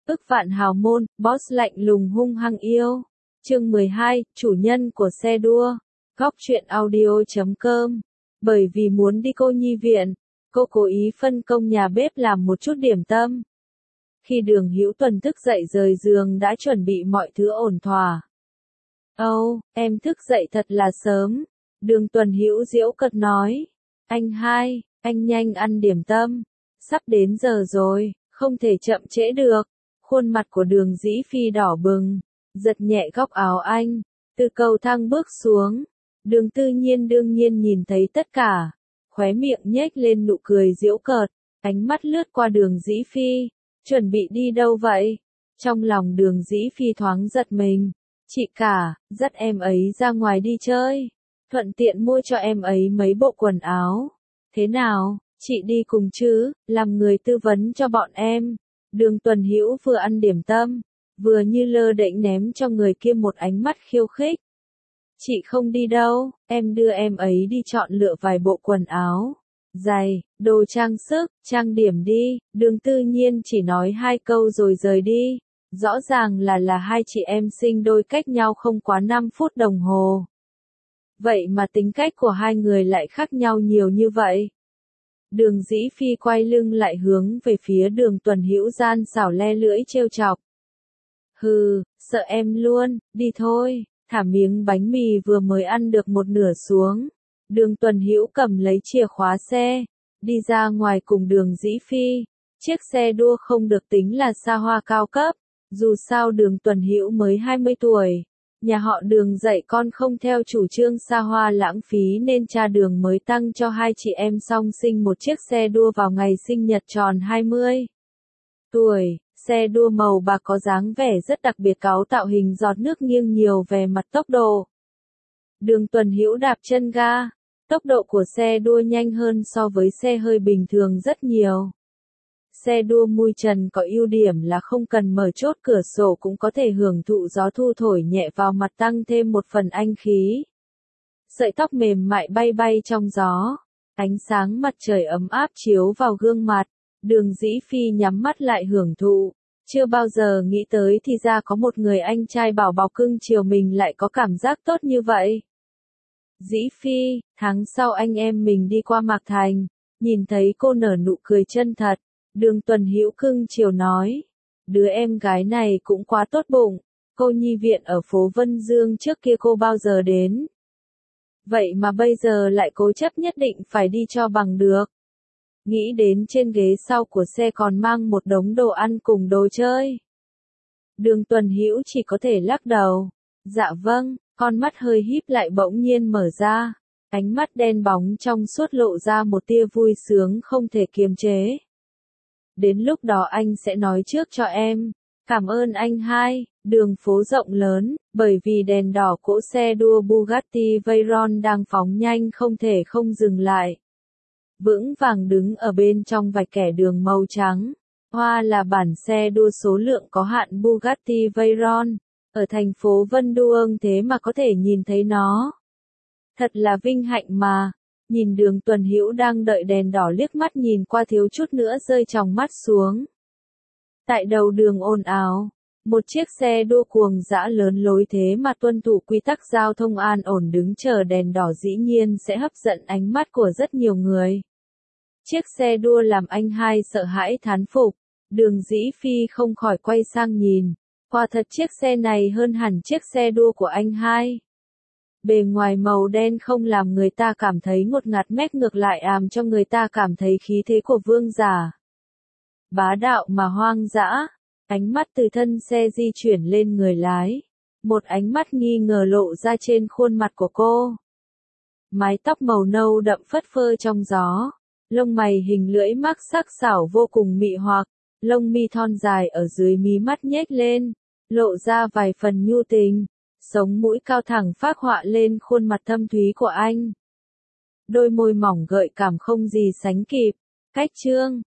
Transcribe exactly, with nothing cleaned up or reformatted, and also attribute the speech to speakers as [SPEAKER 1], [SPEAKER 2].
[SPEAKER 1] Ức vạn hào môn, boss lạnh lùng hung hăng yêu. Chương mười hai, chủ nhân của xe đua. Góc truyện audio chấm com. Bởi vì muốn đi cô nhi viện, cô cố ý phân công nhà bếp làm một chút điểm tâm. Khi Đường Hữu Tuần thức dậy rời giường đã chuẩn bị mọi thứ ổn thỏa. Âu, oh, em thức dậy thật là sớm. Đường Tuần Hữu giễu cợt nói. Anh hai, anh nhanh ăn điểm tâm. Sắp đến giờ rồi, không thể chậm trễ được. Khuôn mặt của Đường Dĩ Phi đỏ bừng, giật nhẹ góc áo anh, từ cầu thang bước xuống. Đường Tư Nhiên đương nhiên nhìn thấy tất cả, khóe miệng nhếch lên nụ cười giễu cợt, ánh mắt lướt qua Đường Dĩ Phi, chuẩn bị đi đâu vậy? Trong lòng Đường Dĩ Phi thoáng giật mình, chị cả, dắt em ấy ra ngoài đi chơi, thuận tiện mua cho em ấy mấy bộ quần áo. Thế nào, chị đi cùng chứ, làm người tư vấn cho bọn em. Đường Tuần Hữu vừa ăn điểm tâm, vừa như lơ đễnh ném cho người kia một ánh mắt khiêu khích. Chị không đi đâu, em đưa em ấy đi chọn lựa vài bộ quần áo, giày, đồ trang sức, trang điểm đi. Đường Tư Nhiên chỉ nói hai câu rồi rời đi. Rõ ràng là là hai chị em sinh đôi cách nhau không quá năm phút đồng hồ. Vậy mà tính cách của hai người lại khác nhau nhiều như vậy. Đường Dĩ Phi quay lưng lại hướng về phía Đường Tuần Hữu gian xảo le lưỡi trêu chọc. Hừ, sợ em luôn, đi thôi. Thả miếng bánh mì vừa mới ăn được một nửa xuống. Đường Tuần Hữu cầm lấy chìa khóa xe, đi ra ngoài cùng Đường Dĩ Phi. Chiếc xe đua không được tính là xa hoa cao cấp, dù sao Đường Tuần Hữu mới hai mươi tuổi. Nhà họ Đường dạy con không theo chủ trương xa hoa lãng phí nên cha Đường mới tăng cho hai chị em song sinh một chiếc xe đua vào ngày sinh nhật tròn hai mươi tuổi. Xe đua màu bạc có dáng vẻ rất đặc biệt, cấu tạo hình giọt nước nghiêng nhiều về mặt tốc độ. Đường Tuần Hữu đạp chân ga, tốc độ của xe đua nhanh hơn so với xe hơi bình thường rất nhiều. Xe đua mui trần có ưu điểm là không cần mở chốt cửa sổ cũng có thể hưởng thụ gió thu thổi nhẹ vào mặt tăng thêm một phần anh khí. Sợi tóc mềm mại bay bay trong gió, ánh sáng mặt trời ấm áp chiếu vào gương mặt. Đường Dĩ Phi nhắm mắt lại hưởng thụ, chưa bao giờ nghĩ tới thì ra có một người anh trai bảo bọc cưng chiều mình lại có cảm giác tốt như vậy. Dĩ Phi, tháng sau anh em mình đi qua Mạc Thành, nhìn thấy cô nở nụ cười chân thật. Đường Tuần Hữu cưng chiều nói, đứa em gái này cũng quá tốt bụng, cô nhi viện ở phố Vân Dương trước kia cô bao giờ đến. Vậy mà bây giờ lại cố chấp nhất định phải đi cho bằng được. Nghĩ đến trên ghế sau của xe còn mang một đống đồ ăn cùng đồ chơi. Đường Tuần Hữu chỉ có thể lắc đầu. Dạ vâng, con mắt hơi híp lại bỗng nhiên mở ra. Ánh mắt đen bóng trong suốt lộ ra một tia vui sướng không thể kiềm chế. Đến lúc đó anh sẽ nói trước cho em. Cảm ơn anh hai. Đường phố rộng lớn, bởi vì đèn đỏ cỗ xe đua Bugatti Veyron đang phóng nhanh không thể không dừng lại. Vững vàng đứng ở bên trong vạch kẻ đường màu trắng. Hoa là bản xe đua số lượng có hạn Bugatti Veyron. Ở thành phố Vân Đuông thế mà có thể nhìn thấy nó. Thật là vinh hạnh mà. Nhìn Đường Tuần Hữu đang đợi đèn đỏ liếc mắt nhìn qua thiếu chút nữa rơi tròng mắt xuống. Tại đầu đường ồn ào, một chiếc xe đua cuồng dã lớn lối thế mà tuân thủ quy tắc giao thông an ổn đứng chờ đèn đỏ dĩ nhiên sẽ hấp dẫn ánh mắt của rất nhiều người. Chiếc xe đua làm anh hai sợ hãi thán phục, Đường Dĩ Phi không khỏi quay sang nhìn, quả thật chiếc xe này hơn hẳn chiếc xe đua của anh hai. Bề ngoài màu đen không làm người ta cảm thấy ngột ngạt, mét ngược lại làm cho người ta cảm thấy khí thế của vương giả. Bá đạo mà hoang dã, ánh mắt từ thân xe di chuyển lên người lái. Một ánh mắt nghi ngờ lộ ra trên khuôn mặt của cô. Mái tóc màu nâu đậm phất phơ trong gió. Lông mày hình lưỡi mắc sắc sảo vô cùng mị hoặc, lông mi thon dài ở dưới mí mắt nhếch lên, lộ ra vài phần nhu tình, sống mũi cao thẳng phác họa lên khuôn mặt thâm thúy của anh. Đôi môi mỏng gợi cảm không gì sánh kịp, cách trương,